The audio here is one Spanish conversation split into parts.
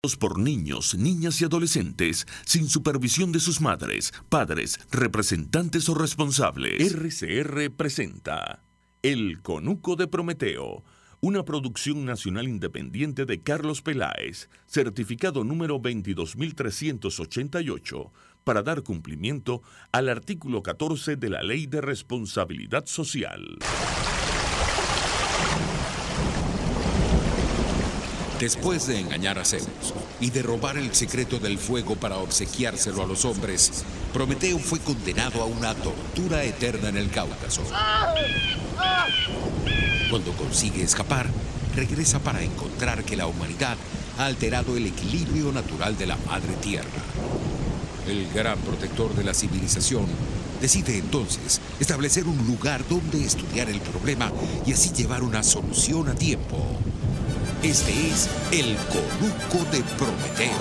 Por niños, niñas y adolescentes sin supervisión de sus madres, padres, representantes o responsables. RCR presenta El Conuco de Prometeo, una producción nacional independiente de Carlos Peláez, certificado número 22388, para dar cumplimiento al artículo 14 de la Ley de Responsabilidad Social. Después de engañar a Zeus y de robar el secreto del fuego para obsequiárselo a los hombres, Prometeo fue condenado a una tortura eterna en el Cáucaso. Cuando consigue escapar, regresa para encontrar que la humanidad ha alterado el equilibrio natural de la Madre Tierra. El gran protector de la civilización decide entonces establecer un lugar donde estudiar el problema y así llevar una solución a tiempo. Este es el Conuco de Prometeo.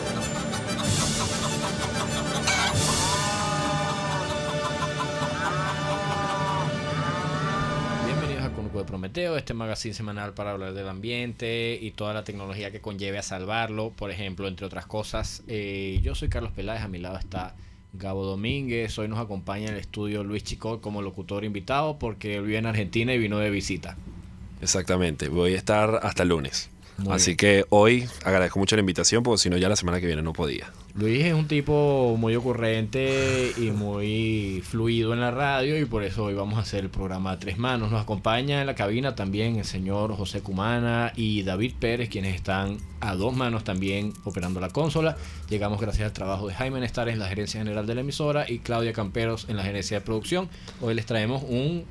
Bienvenidos a Conuco de Prometeo, este magazine semanal para hablar del ambiente y toda la tecnología que conlleve a salvarlo, por ejemplo, entre otras cosas. Yo soy Carlos Peláez, a mi lado está Gabo Domínguez. Hoy nos acompaña en el estudio Luis Chicol como locutor invitado porque él vive en Argentina y vino de visita. Exactamente, voy a estar hasta el lunes. Así Bien. que hoy agradezco mucho la invitación, porque si no ya la semana que viene no podía. Luis es un tipo muy ocurrente y muy fluido en la radio y por eso hoy vamos a hacer el programa a tres manos. Nos acompaña en la cabina también el señor José Cumana y David Pérez, quienes están a dos manos también operando la consola. Llegamos gracias al trabajo de Jaime Nestares en la gerencia general de la emisora y Claudia Camperos en la gerencia de producción. Hoy les traemos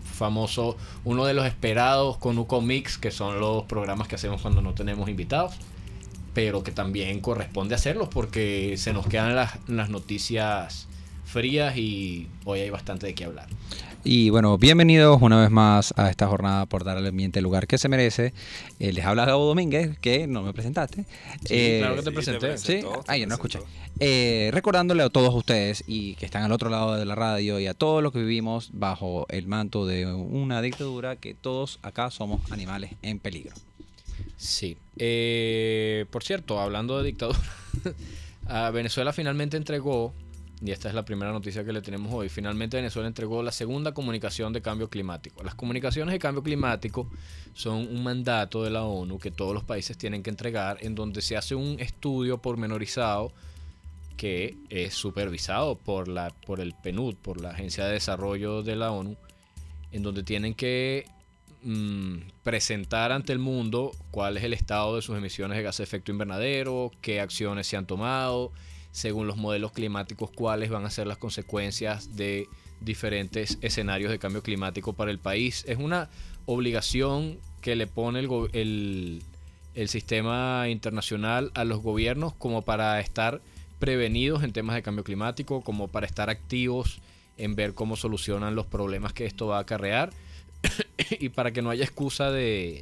uno de los esperados Conuco Mix, que son los programas que hacemos cuando no tenemos invitados, pero que también corresponde hacerlos porque se nos quedan las noticias frías y hoy hay bastante de qué hablar. Y bueno, bienvenidos una vez más a esta jornada por dar al ambiente el lugar que se merece. Les habla Gabo Domínguez, que no me presentaste. Sí, claro que te presenté. Sí, yo no escuché. Recordándole a todos ustedes y que están al otro lado de la radio y a todos los que vivimos bajo el manto de una dictadura, que todos acá somos animales en peligro. Sí. Por cierto, hablando de dictadura, Venezuela finalmente entregó, y esta es la primera noticia que le tenemos hoy, finalmente Venezuela entregó la segunda comunicación de cambio climático. Las comunicaciones de cambio climático son un mandato de la ONU que todos los países tienen que entregar, en donde se hace un estudio pormenorizado que es supervisado por el PNUD, por la Agencia de Desarrollo de la ONU, en donde tienen que presentar ante el mundo cuál es el estado de sus emisiones de gases de efecto invernadero, qué acciones se han tomado, según los modelos climáticos, cuáles van a ser las consecuencias de diferentes escenarios de cambio climático para el país. Es una obligación que le pone el sistema internacional a los gobiernos como para estar prevenidos en temas de cambio climático, como para estar activos en ver cómo solucionan los problemas que esto va a acarrear y para que no haya excusa de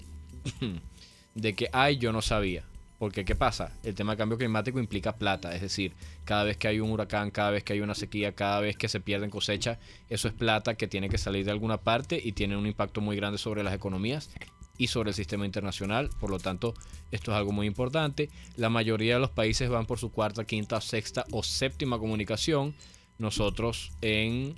que yo no sabía. Porque ¿qué pasa? El tema de cambio climático implica plata, es decir, cada vez que hay un huracán, cada vez que hay una sequía, cada vez que se pierden cosechas, eso es plata que tiene que salir de alguna parte y tiene un impacto muy grande sobre las economías y sobre el sistema internacional. Por lo tanto, esto es algo muy importante. La mayoría de los países van por su cuarta, quinta, sexta o séptima comunicación. Nosotros en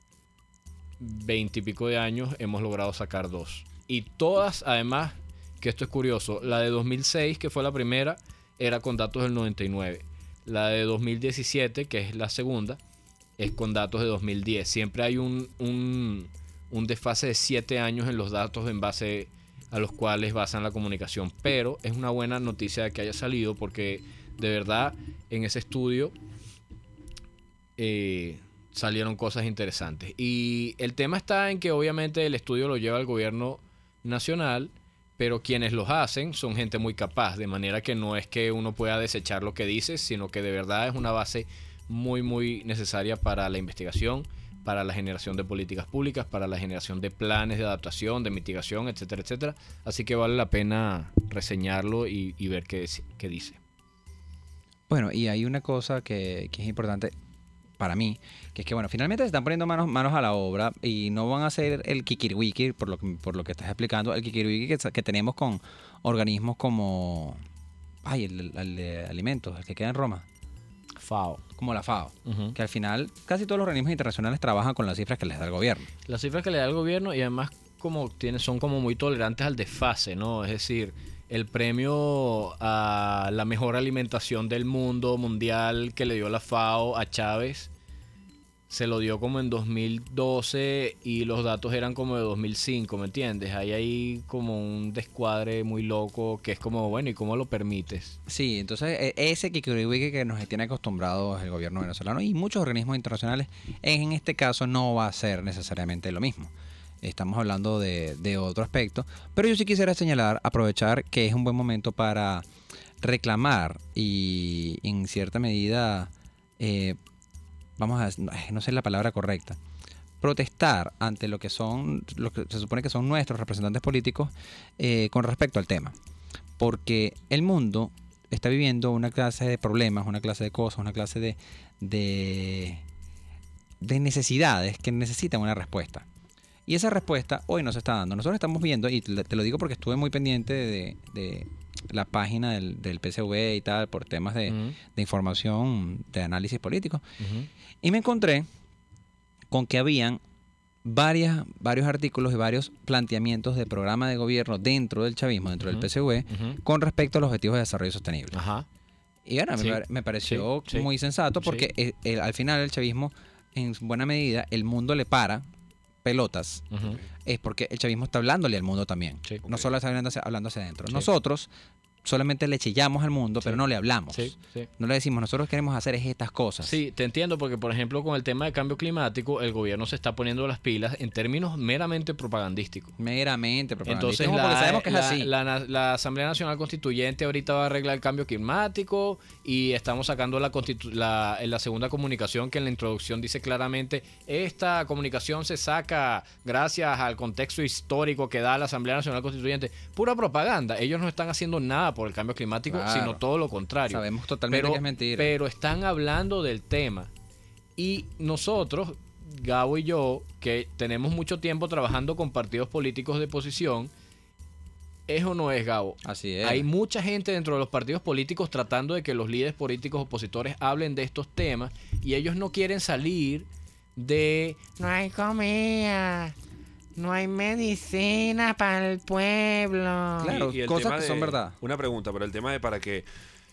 20 y pico de años hemos logrado sacar 2. Y todas, además, que esto es curioso, la de 2006, que fue la primera, era con datos del 99. La de 2017, que es la segunda, es con datos de 2010. Siempre hay un desfase de 7 años en los datos en base a los cuales basan la comunicación. Pero es una buena noticia de que haya salido porque de verdad en ese estudio salieron cosas interesantes. Y el tema está en que obviamente el estudio lo lleva el gobierno nacional, pero quienes los hacen son gente muy capaz, de manera que no es que uno pueda desechar lo que dice, sino que de verdad es una base muy muy necesaria para la investigación, para la generación de políticas públicas, para la generación de planes de adaptación, de mitigación, etcétera, etcétera. Así que vale la pena reseñarlo y ver qué dice. Bueno, y hay una cosa que es importante para mí, que es que bueno, finalmente se están poniendo manos a la obra y no van a hacer el kikiriwiki, por lo que estás explicando, el kikiriwiki que tenemos con organismos como el de alimentos, el que queda en Roma. FAO. Como la FAO. Ujú. Que al final casi todos los organismos internacionales trabajan con las cifras que les da el gobierno. Las cifras que le da el gobierno y además son como muy tolerantes al desfase, ¿no? Es decir, el premio a la mejor alimentación del mundo mundial que le dio la FAO a Chávez se lo dio como en 2012 y los datos eran como de 2005, ¿me entiendes? Hay como un descuadre muy loco que es como, bueno, ¿y cómo lo permites? Sí, entonces ese kikiriwiki que nos tiene acostumbrados el gobierno venezolano y muchos organismos internacionales, en este caso no va a ser necesariamente lo mismo. Estamos hablando de otro aspecto, pero yo sí quisiera aprovechar que es un buen momento para reclamar y en cierta medida, no sé la palabra correcta, protestar ante lo que se supone que son nuestros representantes políticos con respecto al tema. Porque el mundo está viviendo una clase de problemas, una clase de cosas, una clase de necesidades que necesitan una respuesta. Y esa respuesta hoy no se está dando. Nosotros estamos viendo, y te lo digo porque estuve muy pendiente de la página del PSV y tal, por temas de información, de análisis político. Y me encontré con que habían varios artículos y varios planteamientos de programa de gobierno dentro del chavismo, dentro del PSV, con respecto a los objetivos de desarrollo sostenible. Ajá. Y bueno, Sí, me pareció sí, muy sensato porque al final el chavismo, en buena medida, el mundo le para pelotas, es porque el chavismo está hablándole al mundo también. Sí. No solo está hablando hacia adentro. Sí. Nosotros solamente le chillamos al mundo, pero no le hablamos. Sí, sí. No le decimos, nosotros queremos hacer estas cosas. Sí, te entiendo, porque por ejemplo con el tema de cambio climático, el gobierno se está poniendo las pilas en términos meramente propagandísticos. Meramente propagandístico, Entonces porque sabemos que es así. la Asamblea Nacional Constituyente ahorita va a arreglar el cambio climático y estamos sacando la segunda comunicación que en la introducción dice claramente, esta comunicación se saca gracias al contexto histórico que da la Asamblea Nacional Constituyente. Pura propaganda, ellos no están haciendo nada por el cambio climático, Claro. sino todo lo contrario. Sabemos totalmente que es mentira. Pero están hablando del tema. Y nosotros, Gabo y yo, que tenemos mucho tiempo trabajando con partidos políticos de oposición, ¿es o no es, Gabo? Así es. Hay mucha gente dentro de los partidos políticos tratando de que los líderes políticos opositores hablen de estos temas y ellos no quieren salir de no hay comida, no hay medicina para el pueblo. Claro, Y el cosas tema que son verdad. Una pregunta, pero el tema de para que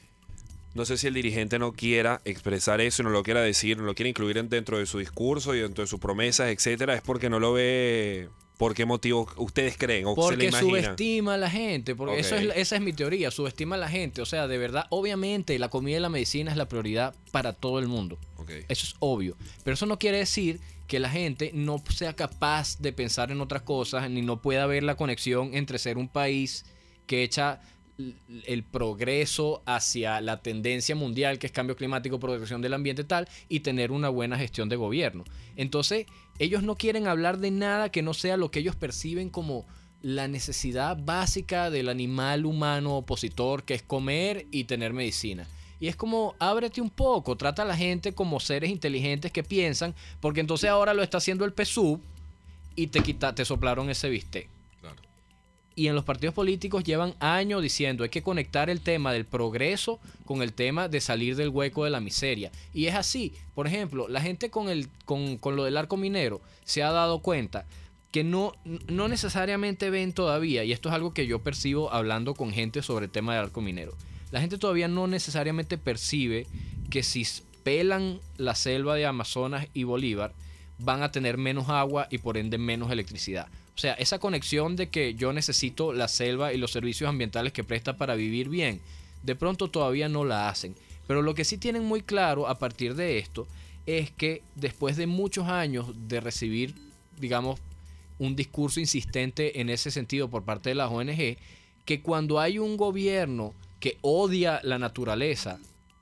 no sé si el dirigente no quiera expresar eso, no lo quiera decir, no lo quiera incluir dentro de su discurso y dentro de sus promesas, etcétera, es porque no lo ve. ¿Por qué motivo ustedes creen o se le Porque imagina? subestima a la gente, porque Ok. esa es mi teoría, subestima a la gente. O sea, de verdad, obviamente la comida y la medicina es la prioridad para todo el mundo. Ok. Eso es obvio. Pero eso no quiere decir que la gente no sea capaz de pensar en otras cosas, ni no pueda ver la conexión entre ser un país que echa el progreso hacia la tendencia mundial, que es cambio climático, protección del ambiente tal, y tener una buena gestión de gobierno. Entonces, ellos no quieren hablar de nada que no sea lo que ellos perciben como la necesidad básica del animal humano opositor, que es comer y tener medicina. Y es como, ábrete un poco, trata a la gente como seres inteligentes que piensan, porque entonces ahora lo está haciendo el PSUV y te soplaron ese bistec. Claro. Y en los partidos políticos llevan años diciendo hay que conectar el tema del progreso con el tema de salir del hueco de la miseria. Y es así. Por ejemplo, la gente con lo del arco minero se ha dado cuenta que no necesariamente ven todavía, y esto es algo que yo percibo hablando con gente sobre el tema del arco minero, la gente todavía no necesariamente percibe que si pelan la selva de Amazonas y Bolívar van a tener menos agua y por ende menos electricidad. O sea, esa conexión de que yo necesito la selva y los servicios ambientales que presta para vivir bien, de pronto todavía no la hacen. Pero lo que sí tienen muy claro a partir de esto es que después de muchos años de recibir, digamos, un discurso insistente en ese sentido por parte de las ONG, que cuando hay un gobierno que odia la naturaleza,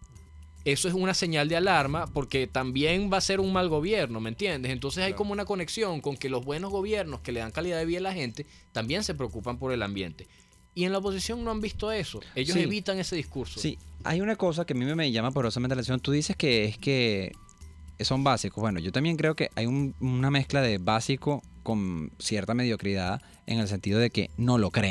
eso es una señal de alarma porque también va a ser un mal gobierno, ¿me entiendes? Entonces hay como una conexión con que los buenos gobiernos que le dan calidad de vida a la gente también se preocupan por el ambiente. Y en la oposición no han visto eso. Ellos Sí. evitan ese discurso. Sí, hay una cosa que a mí me llama poderosamente la atención. Tú dices que es que son básicos. Bueno, yo también creo que hay una mezcla de básico con cierta mediocridad en el sentido de que no lo creen.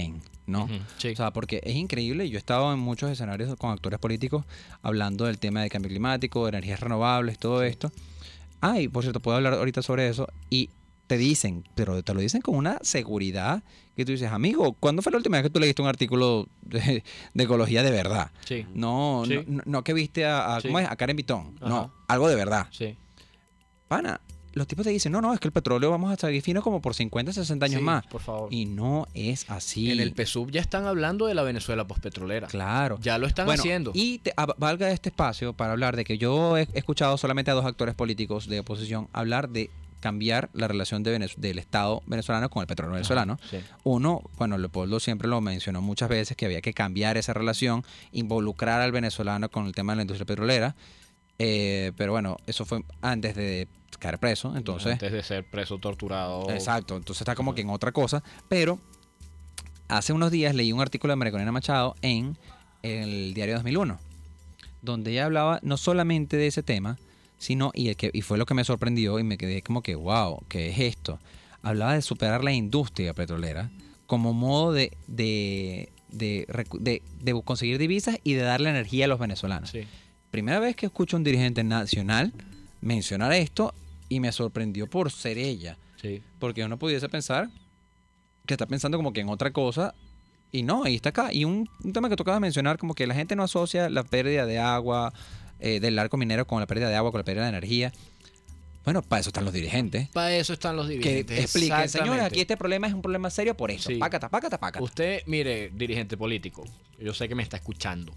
¿no? Sí. O sea, porque es increíble. Yo he estado en muchos escenarios con actores políticos hablando del tema del cambio climático, de energías renovables, todo esto. Y por cierto, puedo hablar ahorita sobre eso. Y te dicen, pero te lo dicen con una seguridad que tú dices, amigo, ¿cuándo fue la última vez que tú leíste un artículo de ecología de verdad? Sí. No, Sí. no que viste Sí. ¿cómo es? A Karen Vitón. Ajá. No, algo de verdad. Sí. Pana, los tipos te dicen, no, es que el petróleo vamos a seguir fino como por 50, 60 años Sí, más. por favor. Y no es así. En el PSUV ya están hablando de la Venezuela postpetrolera. Claro. Ya lo están Bueno, haciendo. Y valga este espacio para hablar de que yo he escuchado solamente a 2 actores políticos de oposición hablar de cambiar la relación del Estado venezolano con el petróleo venezolano. Sí. Uno, bueno, Leopoldo siempre lo mencionó muchas veces, que había que cambiar esa relación, involucrar al venezolano con el tema de la industria petrolera. Pero bueno, eso fue antes de caer preso, entonces... Antes de ser preso, torturado. Exacto, entonces está como que en otra cosa. Pero hace unos días leí un artículo de María Corina Machado en el diario 2001, donde ella hablaba no solamente de ese tema, sino, y fue lo que me sorprendió y me quedé como que, wow, ¿qué es esto? Hablaba de superar la industria petrolera como modo de conseguir divisas y de darle energía a los venezolanos. Sí. Primera vez que escucho a un dirigente nacional mencionar esto y me sorprendió por ser ella. Sí. Porque uno pudiese pensar que está pensando como que en otra cosa y no, ahí está acá. Y un tema que tocaba mencionar, como que la gente no asocia la pérdida de agua del arco minero con la pérdida de agua, con la pérdida de energía. Bueno, para eso están los dirigentes. Para eso están los Que dirigentes. expliquen, señores, Exactamente. aquí este problema es un problema serio por eso. Sí. Pácata. Usted, mire, dirigente político, yo sé que me está escuchando.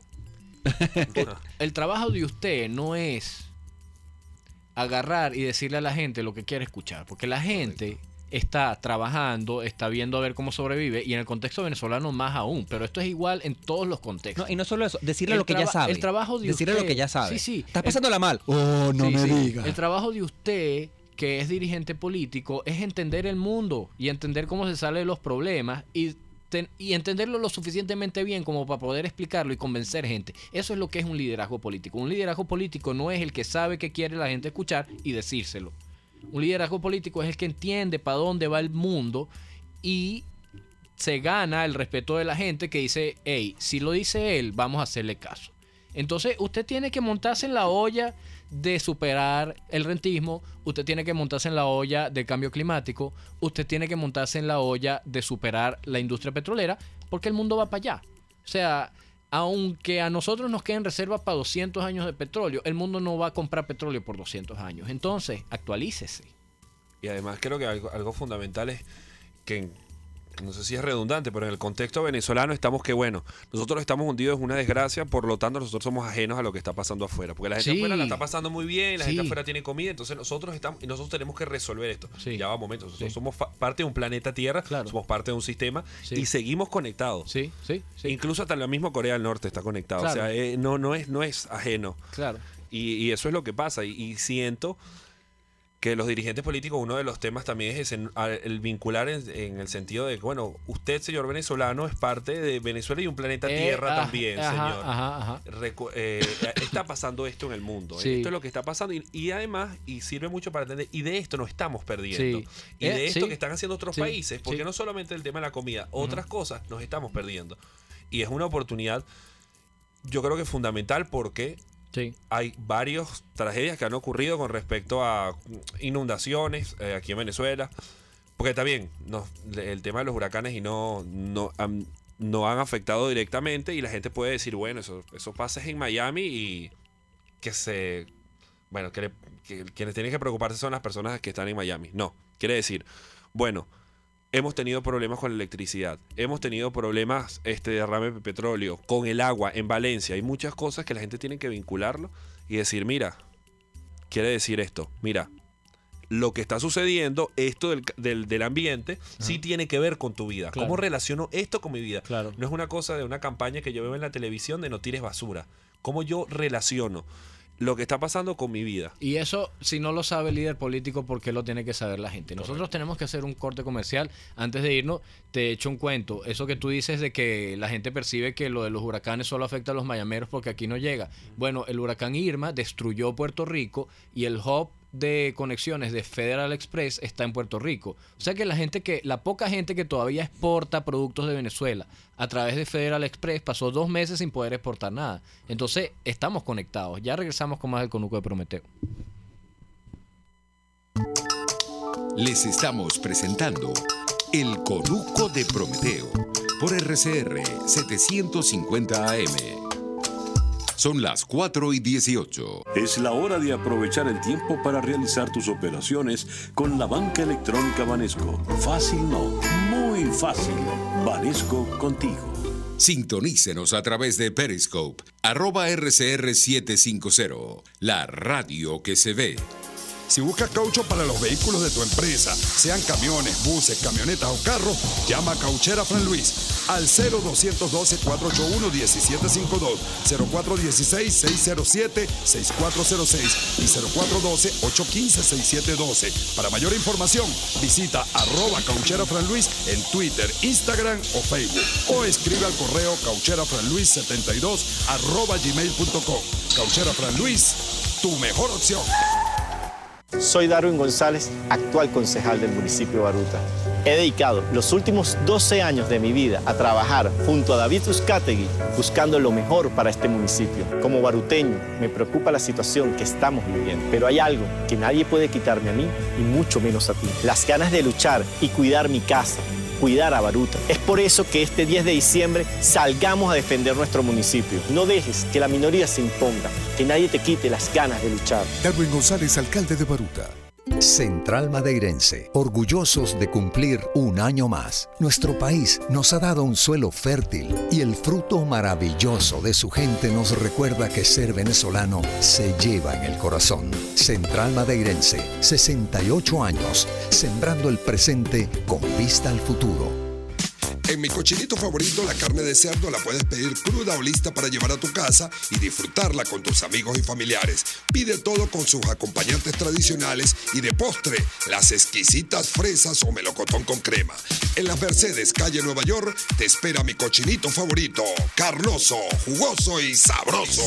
El trabajo de usted no es agarrar y decirle a la gente lo que quiere escuchar, porque la gente está trabajando, está viendo a ver cómo sobrevive, y en el contexto venezolano más aún, pero esto es igual en todos los contextos. No, y no solo eso, decirle El lo que ya sabe. el trabajo de decirle usted- lo que ya sabe. Sí, sí. Estás pasándola mal. Oh, no Sí, me sí. digas. El trabajo de usted, que es dirigente político, es entender el mundo y entender cómo se sale de los problemas y entenderlo lo suficientemente bien como para poder explicarlo y convencer gente. Eso es lo que es un liderazgo político. Un liderazgo político no es el que sabe qué quiere la gente escuchar y decírselo. Un liderazgo político es el que entiende para dónde va el mundo y se gana el respeto de la gente, que dice, hey, si lo dice él, vamos a hacerle caso. Entonces usted tiene que montarse en la olla de superar el rentismo, usted tiene que montarse en la olla del cambio climático, usted tiene que montarse en la olla de superar la industria petrolera, porque el mundo va para allá. O sea, aunque a nosotros nos queden reservas para 200 años de petróleo, el mundo no va a comprar petróleo por 200 años. Entonces, actualícese. Y además creo que algo fundamental es que, no sé si es redundante, pero en el contexto venezolano estamos que, bueno, nosotros estamos hundidos en una desgracia, por lo tanto nosotros somos ajenos a lo que está pasando afuera. Porque la gente Sí. afuera la está pasando muy bien, la Sí. gente afuera tiene comida, entonces nosotros tenemos que resolver esto. Sí. Ya va un momento, nosotros Sí. somos parte de un planeta Tierra, Claro. somos parte de un sistema Sí. y seguimos conectados. Sí, sí, sí. Incluso hasta la misma Corea del Norte está conectado. Claro. O sea, no es ajeno. Claro. Y eso es lo que pasa. Y siento que los dirigentes políticos, uno de los temas también es el vincular en el sentido de que, bueno, usted, señor venezolano, es parte de Venezuela y un planeta Tierra también, señor. Ajá. Está pasando esto en el mundo. Sí. Esto es lo que está pasando. Y además, y sirve mucho para entender, y de esto no estamos perdiendo. Sí. Y de esto Sí. que están haciendo otros Sí. países, porque Sí. no solamente el tema de la comida, otras cosas nos estamos perdiendo. Y es una oportunidad, yo creo que fundamental, porque Sí. hay varias tragedias que han ocurrido con respecto a inundaciones aquí en Venezuela. Porque está bien, el tema de los huracanes y no han afectado directamente, y la gente puede decir, bueno, eso pasa en Miami y que quienes tienen que preocuparse son las personas que están en Miami. No, quiere decir, bueno, hemos tenido problemas con la electricidad, hemos tenido problemas de derrame de petróleo, con el agua en Valencia. Hay muchas cosas que la gente tiene que vincularlo y decir, mira, quiere decir esto, mira, lo que está sucediendo, esto del ambiente, sí tiene que ver con tu vida. Claro. ¿Cómo relaciono esto con mi vida? Claro. No es una cosa de una campaña que yo veo en la televisión de no tires basura. ¿Cómo yo relaciono lo que está pasando con mi vida? Y eso, si no lo sabe el líder político, ¿por qué lo tiene que saber la gente? Nosotros tenemos que hacer un corte comercial. Antes de irnos, te echo un cuento. Eso que tú dices de que la gente percibe que lo de los huracanes solo afecta a los mayameros porque aquí no llega. Bueno, el huracán Irma destruyó Puerto Rico y el hub de conexiones de Federal Express está en Puerto Rico. O sea que la poca gente que todavía exporta productos de Venezuela a través de Federal Express pasó 2 meses sin poder exportar nada. Entonces estamos conectados. Ya regresamos con más del Conuco de Prometeo. Les estamos presentando El Conuco de Prometeo por RCR 750 AM. Son las 4:18. Es la hora de aprovechar el tiempo para realizar tus operaciones con la banca electrónica Banesco. Fácil no, muy fácil. Banesco contigo. Sintonícenos a través de Periscope, @RCR750, la radio que se ve. Si buscas caucho para los vehículos de tu empresa, sean camiones, buses, camionetas o carros, llama a Cauchera Fran Luis al 0212-481-1752, 0416-607-6406 y 0412-815-6712. Para mayor información, visita @Cauchera Fran Luis en Twitter, Instagram o Facebook o escribe al correo caucherafranluis72@gmail.com. Cauchera Fran Luis, tu mejor opción. Soy Darwin González, actual concejal del municipio de Baruta. He dedicado los últimos 12 años de mi vida a trabajar junto a David Uzcategui buscando lo mejor para este municipio. Como baruteño, me preocupa la situación que estamos viviendo, pero hay algo que nadie puede quitarme a mí y mucho menos a ti. Las ganas de luchar y cuidar mi casa, cuidar a Baruta. Es por eso que este 10 de diciembre salgamos a defender nuestro municipio. No dejes que la minoría se imponga, que nadie te quite las ganas de luchar. Darwin González, alcalde de Baruta. Central Madeirense, orgullosos de cumplir un año más. Nuestro país nos ha dado un suelo fértil y el fruto maravilloso de su gente nos recuerda que ser venezolano se lleva en el corazón. Central Madeirense, 68 años, sembrando el presente con vista al futuro. En mi cochinito favorito, la carne de cerdo la puedes pedir cruda o lista para llevar a tu casa y disfrutarla con tus amigos y familiares. Pide todo con sus acompañantes tradicionales y de postre, las exquisitas fresas o melocotón con crema. En las Mercedes, calle Nueva York, te espera mi cochinito favorito, carnoso, jugoso y sabroso.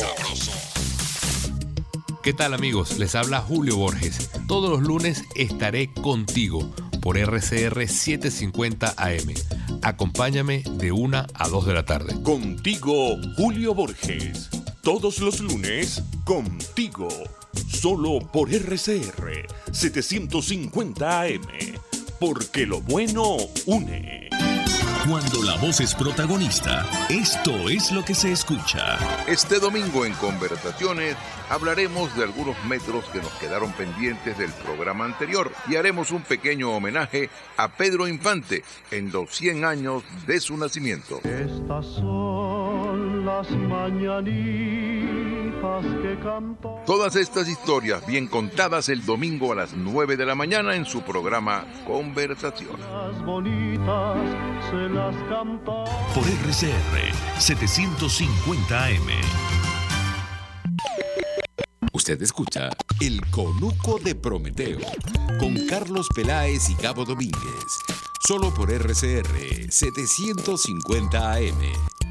¿Qué tal, amigos? Les habla Julio Borges. Todos los lunes estaré contigo por RCR 750 AM. Acompáñame de 1 a 2 de la tarde. Contigo, Julio Borges. Todos los lunes, contigo. Solo por RCR 750 AM. Porque lo bueno une. Cuando la voz es protagonista, esto es lo que se escucha. Este domingo en Conversaciones hablaremos de algunos metros que nos quedaron pendientes del programa anterior y haremos un pequeño homenaje a Pedro Infante en los 100 años de su nacimiento. Estas son las mañanitas que canto. Todas estas historias bien contadas el domingo a las 9 de la mañana en su programa Conversaciones. Las bonitas se las canto. Por RCR 750 AM. Usted escucha El Conuco de Prometeo con Carlos Peláez y Gabo Domínguez. Solo por RCR 750 AM.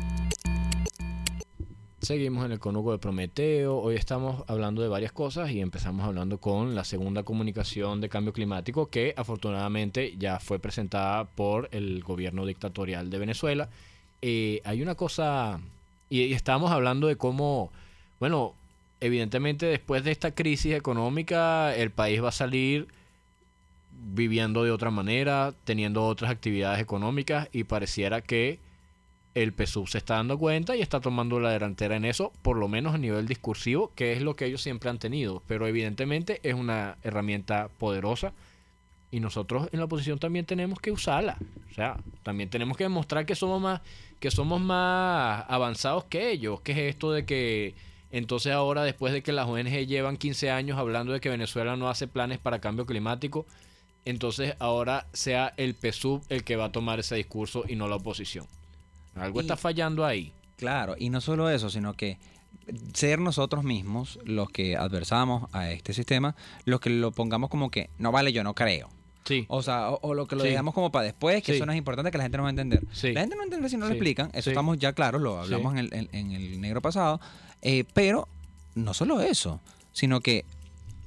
Seguimos en el Conuco de Prometeo. Hoy estamos hablando de varias cosas y empezamos hablando con la segunda comunicación de cambio climático que afortunadamente ya fue presentada por el gobierno dictatorial de Venezuela. Hay una cosa, y estábamos hablando de cómo, bueno, evidentemente después de esta crisis económica el país va a salir viviendo de otra manera, teniendo otras actividades económicas y pareciera que el PSUV se está dando cuenta y está tomando la delantera en eso, por lo menos a nivel discursivo, que es lo que ellos siempre han tenido. Pero evidentemente es una herramienta poderosa y nosotros en la oposición también tenemos que usarla. O sea, también tenemos que demostrar que somos más avanzados que ellos. ¿Qué es esto de que entonces ahora, después de que las ONG llevan 15 años hablando de que Venezuela no hace planes para cambio climático, entonces ahora sea el PSUV el que va a tomar ese discurso y no la oposición? Algo está fallando ahí. Claro, y no solo eso, sino que ser nosotros mismos los que adversamos a este sistema, los que lo pongamos como que no vale, yo no creo. Sí. O sea, o lo que lo Sí. dejamos como para después, que Sí. eso no es importante, que la gente no va a entender. Sí. La gente no entiende si no lo Sí. explican, eso Sí. estamos ya claros, lo hablamos Sí. en el negro pasado, pero no solo eso, sino que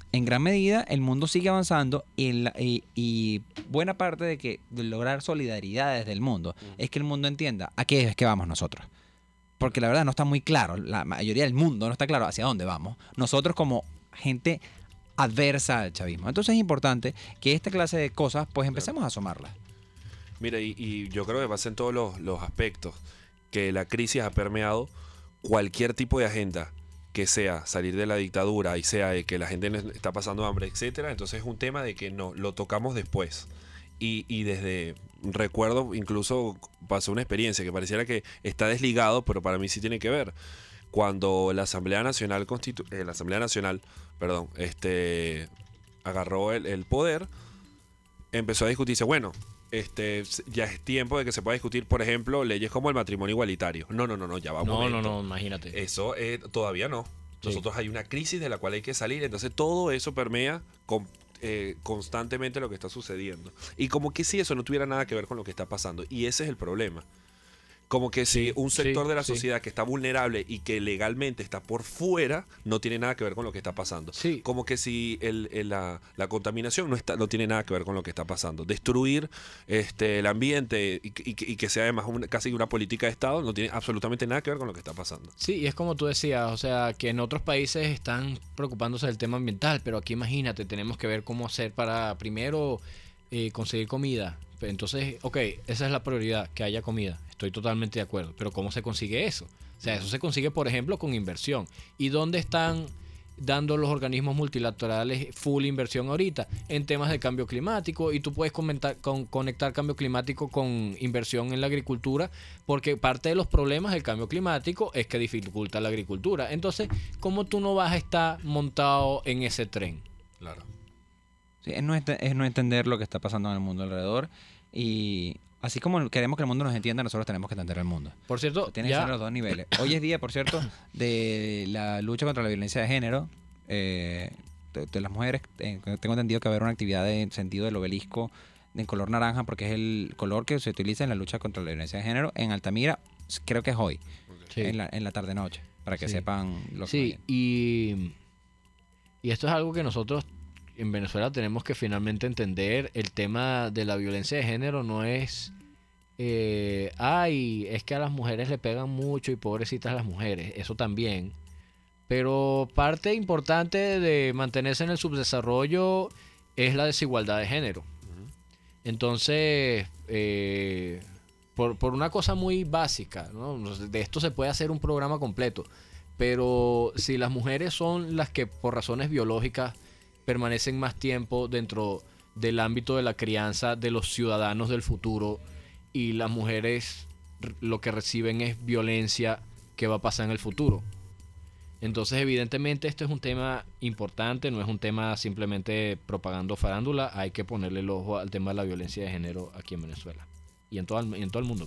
en gran medida el mundo sigue avanzando y buena parte de lograr solidaridad desde el mundo es que el mundo entienda a qué es que vamos nosotros. Porque la verdad no está muy claro, la mayoría del mundo no está claro hacia dónde vamos. Nosotros como gente adversa al chavismo. Entonces es importante que esta clase de cosas pues empecemos a asomarlas. Mira, y yo creo que pasa en todos los aspectos, que la crisis ha permeado cualquier tipo de agenda, que sea salir de la dictadura y sea de que la gente está pasando hambre, etcétera. Entonces es un tema de que no lo tocamos después. Y desde recuerdo, incluso pasó una experiencia que pareciera que está desligado, pero para mí sí tiene que ver. Cuando la Asamblea Nacional agarró el poder, empezó a discutirse, bueno, ya es tiempo de que se pueda discutir, por ejemplo, leyes como el matrimonio igualitario. No, ya va un momento. No, imagínate. Eso todavía no. Nosotros hay una crisis de la cual hay que salir, entonces todo eso permea constantemente lo que está sucediendo. Y como que si eso no tuviera nada que ver con lo que está pasando. Y ese es el problema. Como que si un sector de la sociedad que está vulnerable y que legalmente está por fuera, no tiene nada que ver con lo que está pasando. Como que si la contaminación no tiene nada que ver con lo que está pasando. Destruir el ambiente y que sea además casi una política de Estado no tiene absolutamente nada que ver con lo que está pasando. Sí, y es como tú decías, o sea, que en otros países están preocupándose del tema ambiental, pero aquí imagínate, tenemos que ver cómo hacer para primero conseguir comida. Entonces, ok, esa es la prioridad, que haya comida. Estoy totalmente de acuerdo. Pero ¿cómo se consigue eso? O sea, eso se consigue, por ejemplo, con inversión. ¿Y dónde están dando los organismos multilaterales full inversión ahorita? En temas de cambio climático. Y tú puedes conectar cambio climático con inversión en la agricultura, porque parte de los problemas del cambio climático es que dificulta la agricultura. Entonces, ¿cómo tú no vas a estar montado en ese tren? Claro. Sí, es no entender lo que está pasando en el mundo alrededor. Y así como queremos que el mundo nos entienda, nosotros tenemos que entender el mundo. Por cierto, tiene que ser los dos niveles. Hoy es día, por cierto, de la lucha contra la violencia de género de las mujeres. Tengo entendido que va a haber una actividad en sentido del obelisco en color naranja, porque es el color que se utiliza en la lucha contra la violencia de género. En Altamira, creo que es hoy, en la tarde-noche, para que sepan lo que sí, y esto es algo que nosotros en Venezuela tenemos que finalmente entender. El tema de la violencia de género no es es que a las mujeres le pegan mucho y pobrecitas las mujeres, eso también, pero parte importante de mantenerse en el subdesarrollo es la desigualdad de género. Entonces, por una cosa muy básica, ¿no? De esto se puede hacer un programa completo, pero si las mujeres son las que por razones biológicas permanecen más tiempo dentro del ámbito de la crianza de los ciudadanos del futuro, y las mujeres lo que reciben es violencia que va a pasar en el futuro. Entonces, evidentemente, esto es un tema importante, no es un tema simplemente propaganda o farándula. Hay que ponerle el ojo al tema de la violencia de género aquí en Venezuela y en todo el mundo.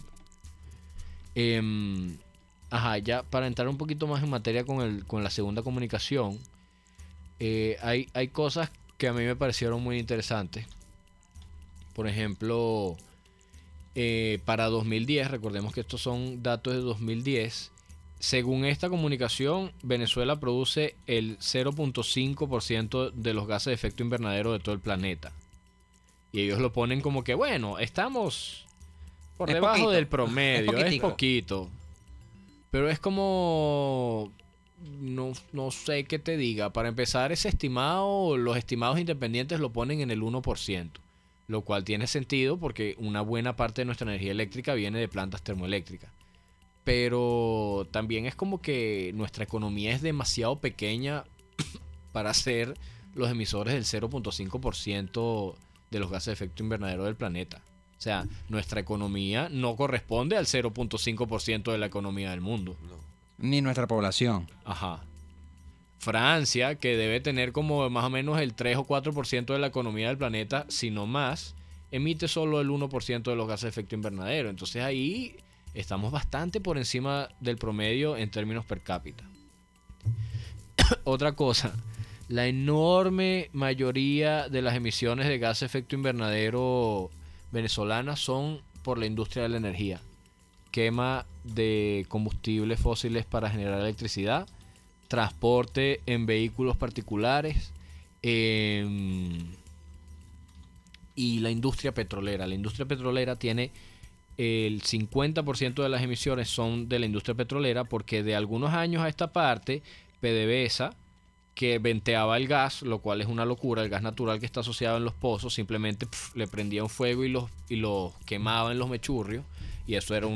Ya para entrar un poquito más en materia con la segunda comunicación, hay cosas que a mí me parecieron muy interesantes. Por ejemplo, para 2010, recordemos que estos son datos de 2010, según esta comunicación, Venezuela produce el 0.5% de los gases de efecto invernadero de todo el planeta. Y ellos lo ponen como que, bueno, estamos por debajo del promedio, es poquito. Pero es como... No sé qué te diga. Para empezar, ese estimado, los estimados independientes lo ponen en el 1%, lo cual tiene sentido porque una buena parte de nuestra energía eléctrica viene de plantas termoeléctricas. Pero también es como que nuestra economía es demasiado pequeña para ser los emisores del 0.5% de los gases de efecto invernadero del planeta. O sea, nuestra economía no corresponde al 0.5% de la economía del mundo. No. Ni nuestra población. Ajá. Francia, que debe tener como más o menos el 3 o 4% de la economía del planeta, si no más, emite solo el 1% de los gases de efecto invernadero. Entonces ahí estamos bastante por encima del promedio en términos per cápita. Otra cosa, la enorme mayoría de las emisiones de gases de efecto invernadero venezolanas son por la industria de la energía. Quema de combustibles fósiles para generar electricidad, transporte en vehículos particulares Y la industria petrolera. La industria petrolera tiene el 50% de las emisiones son de la industria petrolera, porque de algunos años a esta parte, PDVSA, que venteaba el gas, lo cual es una locura, el gas natural que está asociado en los pozos, simplemente le prendía un fuego y los quemaba en los mechurrios, y eso era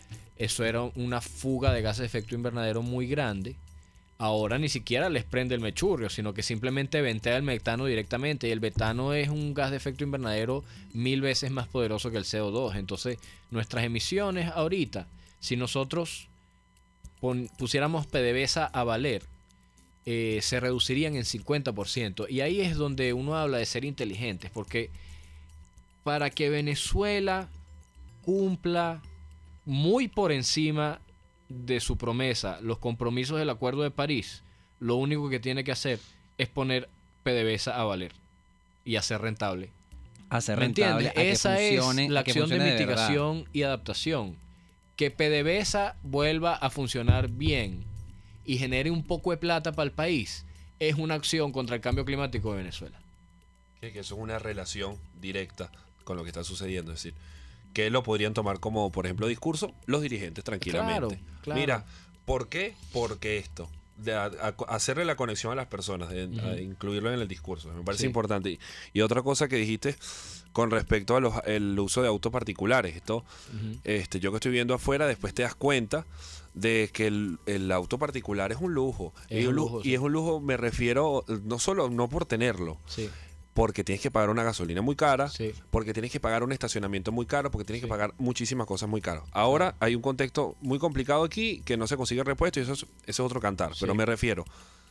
una fuga de gases de efecto invernadero muy grande. Ahora ni siquiera les prende el mechurrio, sino que simplemente ventea el metano directamente. Y el metano es un gas de efecto invernadero 1000 veces más poderoso que el CO2. Entonces, nuestras emisiones ahorita, si nosotros pusiéramos PDVSA a valer, se reducirían en 50%. Y ahí es donde uno habla de ser inteligentes, porque para que Venezuela cumpla muy por encima de su promesa los compromisos del Acuerdo de París, lo único que tiene que hacer es poner PDVSA a valer y hacer rentable. Hacer ¿Me rentable, entiendes? Esa funcione, es la acción de mitigación y adaptación. Que PDVSA vuelva a funcionar bien y genere un poco de plata para el país es una acción contra el cambio climático de Venezuela. Que eso es una relación directa con lo que está sucediendo. Es decir, que lo podrían tomar como, por ejemplo, discurso los dirigentes tranquilamente. Claro. Mira, ¿por qué? Porque esto, de hacerle la conexión a las personas, a incluirlo en el discurso, me parece importante. Y otra cosa que dijiste con respecto a el uso de autos particulares, esto, yo que estoy viendo afuera, después te das cuenta de que el auto particular es un lujo. Y es un lujo, me refiero, no por tenerlo. Sí. Porque tienes que pagar una gasolina muy cara, porque tienes que pagar un estacionamiento muy caro, porque tienes que pagar muchísimas cosas muy caras. Ahora hay un contexto muy complicado aquí que no se consigue repuesto y eso es otro cantar. Pero me refiero,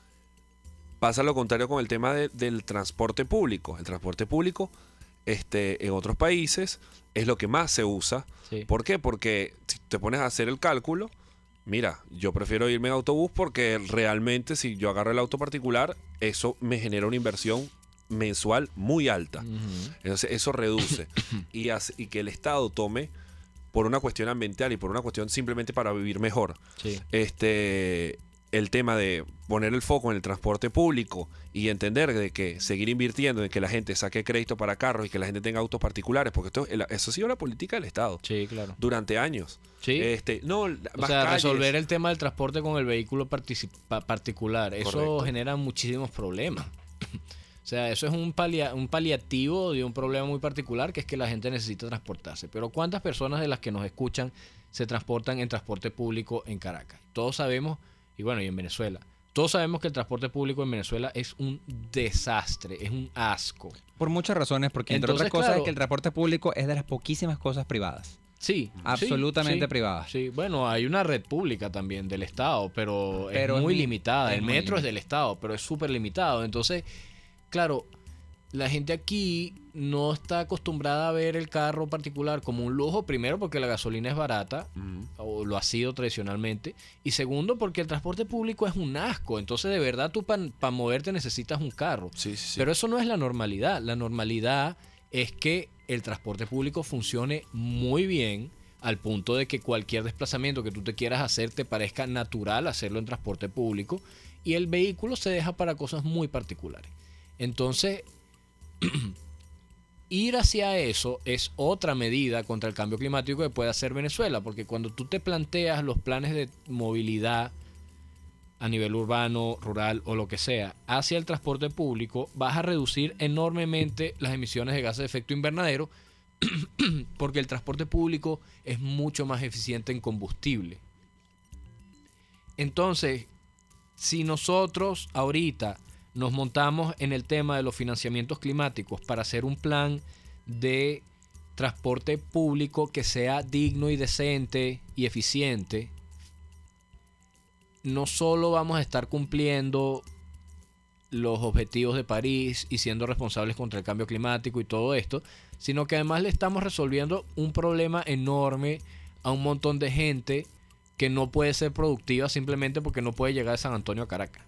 pasa lo contrario con el tema del transporte público. El transporte público en otros países es lo que más se usa. ¿Por qué? Porque si te pones a hacer el cálculo, mira, yo prefiero irme en autobús porque realmente si yo agarro el auto particular, eso me genera una inversión mensual muy alta. Entonces eso reduce y que el Estado tome, por una cuestión ambiental y por una cuestión simplemente para vivir mejor, el tema de poner el foco en el transporte público y entender de que seguir invirtiendo en que la gente saque crédito para carros y que la gente tenga autos particulares, porque eso ha sido la política del Estado durante años. Resolver el tema del transporte con el vehículo particular, eso genera muchísimos problemas. O sea, eso es un paliativo de un problema muy particular, que es que la gente necesita transportarse. Pero ¿cuántas personas de las que nos escuchan se transportan en transporte público en Caracas? Todos sabemos, y en Venezuela, todos sabemos que el transporte público en Venezuela es un desastre, es un asco. Por muchas razones, porque entre otras cosas es que el transporte público es de las poquísimas cosas privadas. Sí. Absolutamente privadas. Sí, bueno, hay una red pública también del Estado, pero es muy limitada. El metro es del Estado, pero es súper limitado. Entonces, claro, la gente aquí no está acostumbrada a ver el carro particular como un lujo, primero porque la gasolina es barata, o lo ha sido tradicionalmente, y segundo porque el transporte público es un asco. Entonces, de verdad, tú para moverte necesitas un carro. Pero eso no es la normalidad. La normalidad es que el transporte público funcione muy bien, al punto de que cualquier desplazamiento que tú te quieras hacer te parezca natural hacerlo en transporte público, y el vehículo se deja para cosas muy particulares. Entonces, ir hacia eso es otra medida contra el cambio climático que puede hacer Venezuela, porque cuando tú te planteas los planes de movilidad a nivel urbano, rural o lo que sea, hacia el transporte público, vas a reducir enormemente las emisiones de gases de efecto invernadero, porque el transporte público es mucho más eficiente en combustible. Entonces, si nosotros ahorita nos montamos en el tema de los financiamientos climáticos para hacer un plan de transporte público que sea digno y decente y eficiente, no solo vamos a estar cumpliendo los objetivos de París y siendo responsables contra el cambio climático y todo esto, sino que además le estamos resolviendo un problema enorme a un montón de gente que no puede ser productiva simplemente porque no puede llegar de San Antonio a Caracas.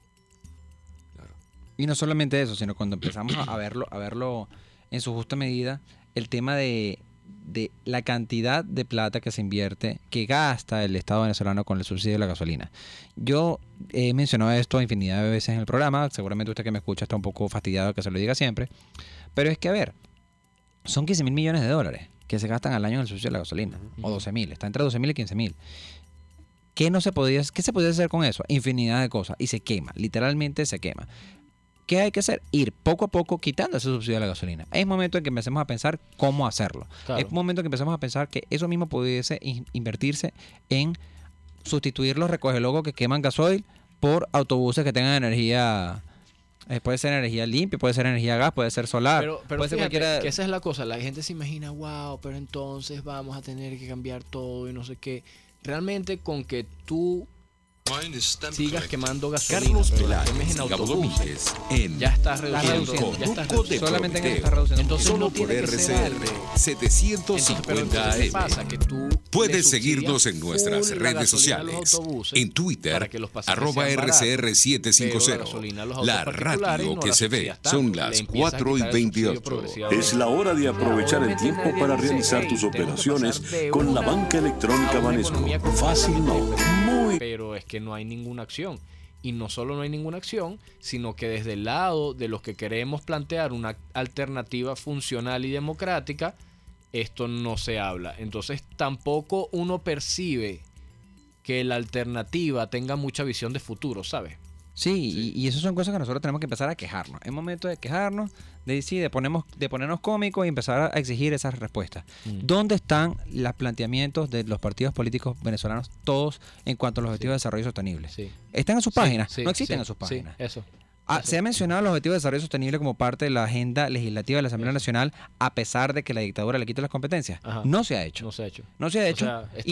Y no solamente eso, sino cuando empezamos a verlo en su justa medida, el tema de de la cantidad de plata que se invierte, que gasta el Estado venezolano con el subsidio de la gasolina. Yo he mencionado esto infinidad de veces en el programa, seguramente usted que me escucha está un poco fastidiado que se lo diga siempre, pero es que, a ver, son 15.000 millones de dólares que se gastan al año en el subsidio de la gasolina, o 12.000, está entre 12.000 y 15.000. ¿Qué se podía hacer con eso? Infinidad de cosas, y se quema, literalmente se quema. ¿Qué hay que hacer? Ir poco a poco quitando ese subsidio de la gasolina. Es momento en que empecemos a pensar cómo hacerlo. Claro. Es momento en que empecemos a pensar que eso mismo pudiese invertirse en sustituir los recogelogos que queman gasoil por autobuses que tengan energía. Puede ser energía limpia, puede ser energía gas, puede ser solar. Pero puede ser que esa es la cosa. La gente se imagina, wow, pero entonces vamos a tener que cambiar todo y no sé qué. Realmente con que tú sigas quemando gasolina, Carlos pero Peláez, quemes en autobuses, en ya estás reduciendo. Solamente en eso estás reduciendo. Entonces solo no por tiene que ser RCR algo. 750 ¿Qué pasa? Que tú Puedes seguirnos en nuestras redes sociales. En Twitter, @RCR750. La radio que se ve. Son las 4:28. Es la hora de aprovechar el tiempo para realizar tus operaciones con la banca electrónica Banesco. Fácil no, muy. Pero es que no hay ninguna acción. Y no solo no hay ninguna acción, sino que desde el lado de los que queremos plantear una alternativa funcional y democrática, esto no se habla. Entonces tampoco uno percibe que la alternativa tenga mucha visión de futuro, ¿sabes? Sí, y esas son cosas que nosotros tenemos que empezar a quejarnos. Es momento de quejarnos, de ponernos cómicos y empezar a exigir esas respuestas. ¿Dónde están los planteamientos de los partidos políticos venezolanos, todos en cuanto a los objetivos de desarrollo sostenible? Sí. ¿Están en sus páginas? No existen en sus páginas. Sí, eso. Se ha mencionado los objetivos de desarrollo sostenible como parte de la agenda legislativa de la Asamblea Nacional, a pesar de que la dictadura le quita las competencias. Ajá. No se ha hecho. No se ha hecho. No se ha hecho.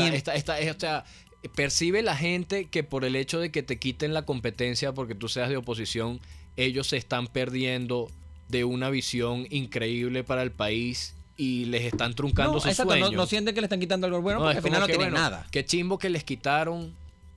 O sea, percibe la gente que por el hecho de que te quiten la competencia porque tú seas de oposición, ellos se están perdiendo de una visión increíble para el país y les están truncando sus sueños. No sienten que le están quitando algo bueno porque al final no tienen nada. Qué chimbo que les quitaron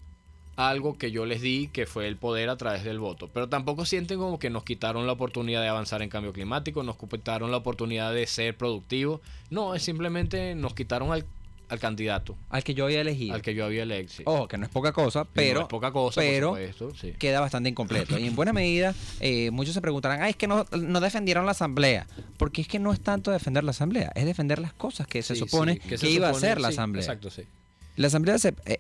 algo que yo les di, que fue el poder a través del voto. Pero tampoco sienten como que nos quitaron la oportunidad de avanzar en cambio climático, nos quitaron la oportunidad de ser productivos. No, es simplemente nos quitaron al candidato. Al que yo había elegido. Al que yo había elegido. Sí. Ojo, que no es poca cosa, pero, no es poca cosa, pero por supuesto, sí. Queda bastante incompleto. Y en buena medida, muchos se preguntarán, es que no defendieron la asamblea. Porque es que no es tanto defender la asamblea, es defender las cosas que se supone que iba a hacer la asamblea. Exacto, sí. La asamblea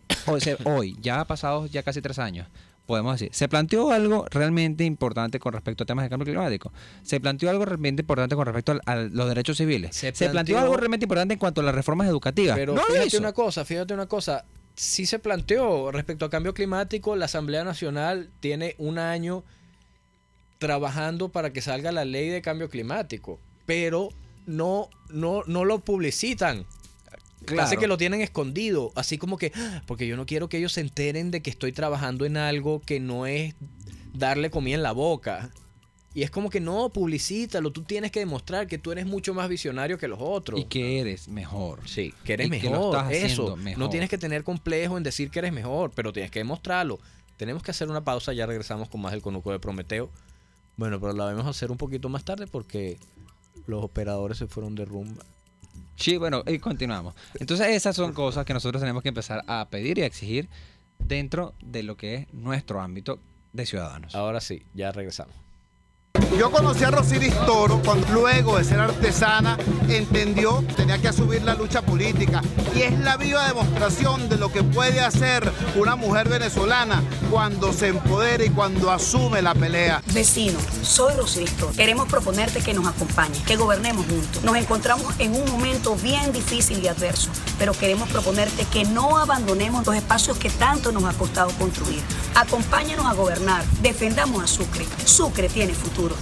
hoy, ya ha pasado ya casi 3 años, podemos decir, se planteó algo realmente importante con respecto a temas de cambio climático. Se planteó algo realmente importante con respecto a los derechos civiles. Se planteó algo realmente importante en cuanto a las reformas educativas. Pero no fíjate una cosa. Sí se planteó respecto a cambio climático. La Asamblea Nacional tiene un año trabajando para que salga la ley de cambio climático, pero no lo publicitan. Claro. Hace que lo tienen escondido, así como que, porque yo no quiero que ellos se enteren de que estoy trabajando en algo que no es darle comida en la boca. Y es como que no, publicítalo, tú tienes que demostrar que tú eres mucho más visionario que los otros. Y que eres mejor. Sí, que eres mejor. Que lo estás eso, mejor. No tienes que tener complejo en decir que eres mejor, pero tienes que demostrarlo. Tenemos que hacer una pausa, ya regresamos con más del Conuco de Prometeo. Bueno, pero la vamos a hacer un poquito más tarde porque los operadores se fueron de rumba. Sí, bueno, y continuamos. Entonces esas son cosas que nosotros tenemos que empezar a pedir y a exigir dentro de lo que es nuestro ámbito de ciudadanos. Ahora sí, ya regresamos. Yo conocí a Rosiris Toro cuando luego de ser artesana entendió que tenía que asumir la lucha política y es la viva demostración de lo que puede hacer una mujer venezolana cuando se empodera y cuando asume la pelea. Vecino, soy Rosiris Toro. Queremos proponerte que nos acompañes, que gobernemos juntos. Nos encontramos en un momento bien difícil y adverso, pero queremos proponerte que no abandonemos los espacios que tanto nos ha costado construir. Acompáñanos a gobernar, defendamos a Sucre. Sucre tiene futuro.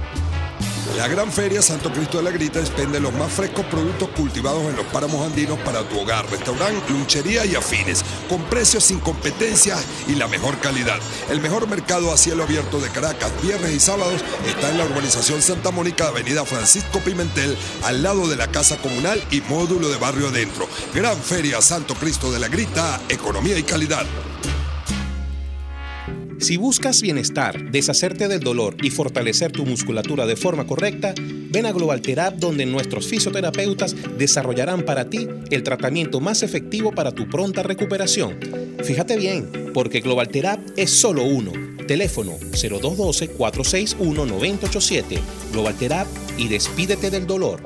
La Gran Feria Santo Cristo de la Grita expende los más frescos productos cultivados en los páramos andinos para tu hogar, restaurante, lunchería y afines, con precios sin competencia y la mejor calidad. El mejor mercado a cielo abierto de Caracas, viernes y sábados, está en la urbanización Santa Mónica, avenida Francisco Pimentel, al lado de la Casa Comunal y módulo de Barrio Adentro. Gran Feria Santo Cristo de la Grita, economía y calidad. Si buscas bienestar, deshacerte del dolor y fortalecer tu musculatura de forma correcta, ven a Global Therap, donde nuestros fisioterapeutas desarrollarán para ti el tratamiento más efectivo para tu pronta recuperación. Fíjate bien, porque Global Therap es solo uno. Teléfono 0212-461-9087. Global Therap y despídete del dolor.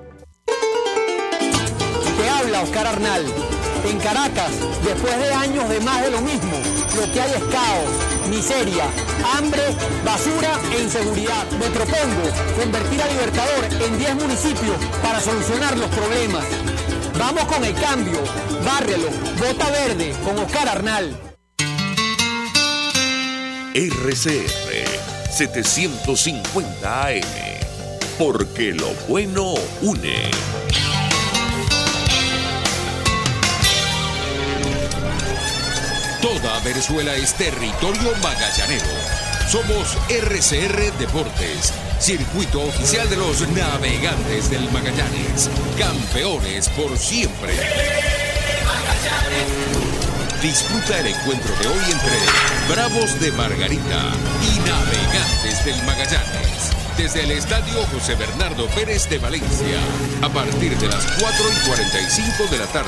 Te habla Oscar Arnal. En Caracas, después de años de más de lo mismo, lo que hay es caos, miseria, hambre, basura e inseguridad. Me propongo convertir a Libertador en 10 municipios para solucionar los problemas. Vamos con el cambio. Bárrelo. Vota verde con Oscar Arnal. RCR 750 AM. Porque lo bueno une. Toda Venezuela es territorio magallanero. Somos RCR Deportes, circuito oficial de los navegantes del Magallanes, campeones por siempre. Disfruta el encuentro de hoy entre Bravos de Margarita y Navegantes del Magallanes, desde el Estadio José Bernardo Pérez de Valencia, a partir de las 4:45 de la tarde.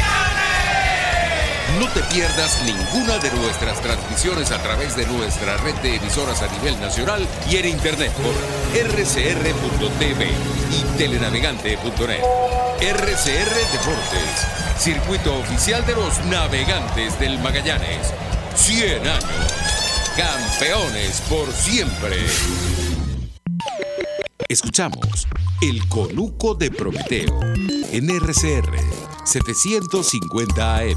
No te pierdas ninguna de nuestras transmisiones a través de nuestra red de emisoras a nivel nacional y en internet por rcr.tv y telenavegante.net. RCR Deportes, circuito oficial de los navegantes del Magallanes. 100 años. Campeones por siempre. Escuchamos El Conuco de Prometeo en RCR 750 AM.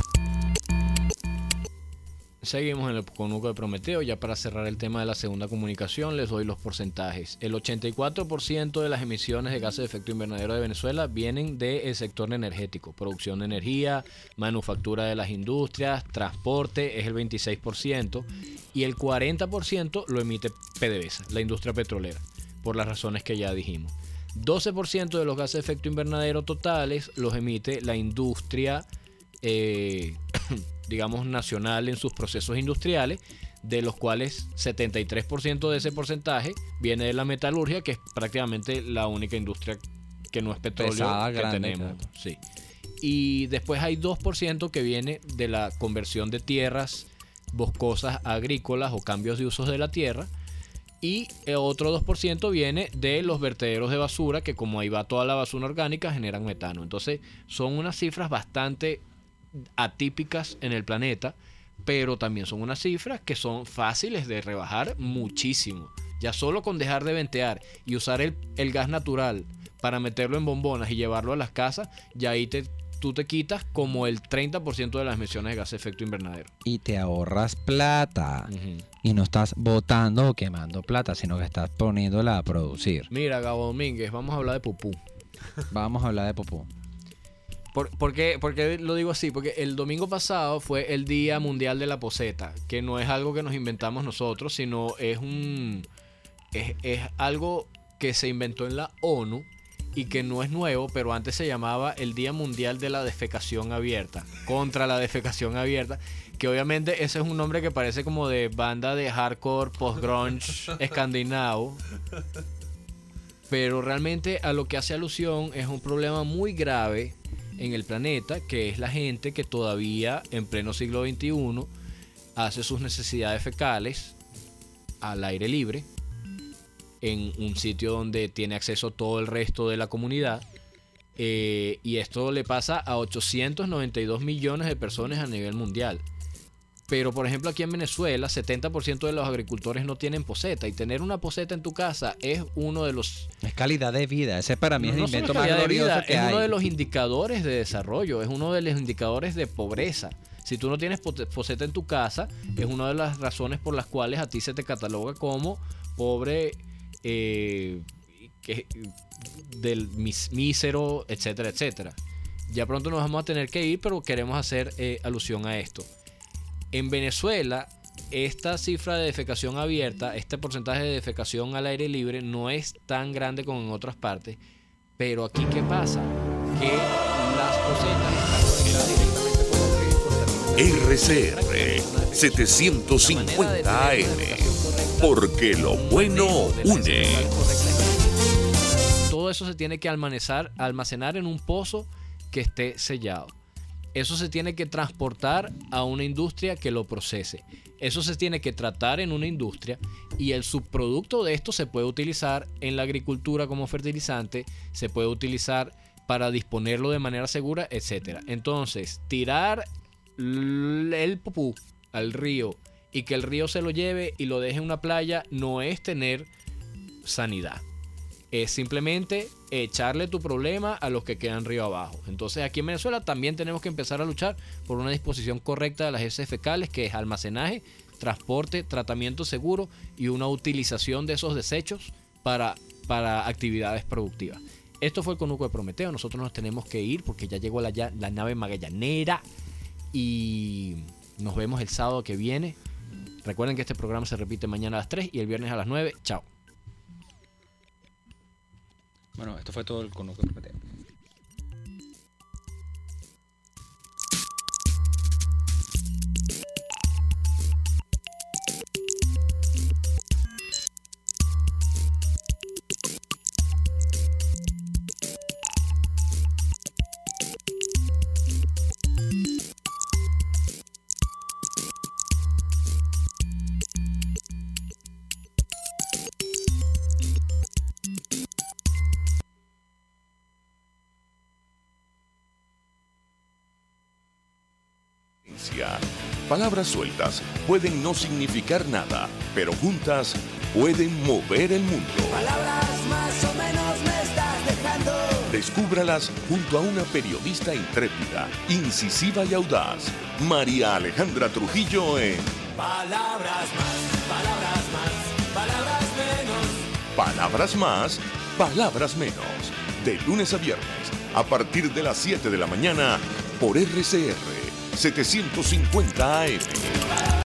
Seguimos en el Conuco de Prometeo. Ya para cerrar el tema de la segunda comunicación, les doy los porcentajes. El 84% de las emisiones de gases de efecto invernadero de Venezuela vienen del sector energético. Producción de energía, manufactura de las industrias, transporte es el 26%. Y el 40% lo emite PDVSA, la industria petrolera, por las razones que ya dijimos. 12% de los gases de efecto invernadero totales los emite la industria digamos nacional en sus procesos industriales, de los cuales 73% de ese porcentaje viene de la metalurgia, que es prácticamente la única industria que no es petróleo pesada, que grande, tenemos. Claro. Sí. Y después hay 2% que viene de la conversión de tierras boscosas agrícolas o cambios de usos de la tierra. Y otro 2% viene de los vertederos de basura, que como ahí va toda la basura orgánica, generan metano. Entonces son unas cifras bastante atípicas en el planeta, pero también son unas cifras que son fáciles de rebajar muchísimo. Ya solo con dejar de ventear y usar el gas natural para meterlo en bombonas y llevarlo a las casas, ya ahí tú te quitas como el 30% de las emisiones de gas de efecto invernadero. Y te ahorras plata. Y no estás botando o quemando plata, sino que estás poniéndola a producir. Mira, Gabo Domínguez, vamos a hablar de pupú. Vamos a hablar de pupú. ¿Por qué lo digo así? Porque el domingo pasado fue el Día Mundial de la Poseta, que no es algo que nos inventamos nosotros, sino es algo que se inventó en la ONU y que no es nuevo, pero antes se llamaba el Día Mundial de la Defecación Abierta, contra la defecación abierta, que obviamente ese es un nombre que parece como de banda de hardcore post-grunge escandinavo, pero realmente a lo que hace alusión es un problema muy grave en el planeta, que es la gente que todavía en pleno siglo XXI hace sus necesidades fecales al aire libre, en un sitio donde tiene acceso todo el resto de la comunidad, y esto le pasa a 892 millones de personas a nivel mundial. Pero por ejemplo aquí en Venezuela 70% de los agricultores no tienen poseta, y tener una poseta en tu casa es uno de los... Es calidad de vida, ese para mí es el invento más glorioso que hay. Es uno de los indicadores indicadores de desarrollo, es uno de los indicadores de pobreza. Si tú no tienes poseta en tu casa, es una de las razones por las cuales a ti se te cataloga como pobre, del mísero, etcétera, etcétera. Ya pronto nos vamos a tener que ir, pero queremos hacer alusión a esto. En Venezuela, esta cifra de defecación abierta, este porcentaje de defecación al aire libre no es tan grande como en otras partes, pero aquí ¿qué pasa? Que las posetas están conectadas directamente con los riesgos RCR 750 AM. Porque lo bueno une. Todo eso se tiene que almacenar en un pozo que esté sellado. Eso se tiene que transportar a una industria que lo procese. Eso se tiene que tratar en una industria y el subproducto de esto se puede utilizar en la agricultura como fertilizante, se puede utilizar para disponerlo de manera segura, etc. Entonces, tirar el popú al río y que el río se lo lleve y lo deje en una playa no es tener sanidad. Es simplemente echarle tu problema a los que quedan río abajo. Entonces aquí en Venezuela también tenemos que empezar a luchar por una disposición correcta de las heces fecales, que es almacenaje, transporte, tratamiento seguro y una utilización de esos desechos para actividades productivas. Esto fue el Conuco de Prometeo. Nosotros nos tenemos que ir porque ya llegó la nave magallanera y nos vemos el sábado que viene. Recuerden que este programa se repite mañana a las 3 y el viernes a las 9. Chao. Bueno, esto fue todo el Conuco de Prometeo. Palabras sueltas pueden no significar nada, pero juntas pueden mover el mundo. Palabras más o menos me estás dejando. Descúbralas junto a una periodista intrépida, incisiva y audaz, María Alejandra Trujillo en Palabras más, palabras más, palabras menos. Palabras más, palabras menos. De lunes a viernes, a partir de las 7 de la mañana, por RCR 750 AM.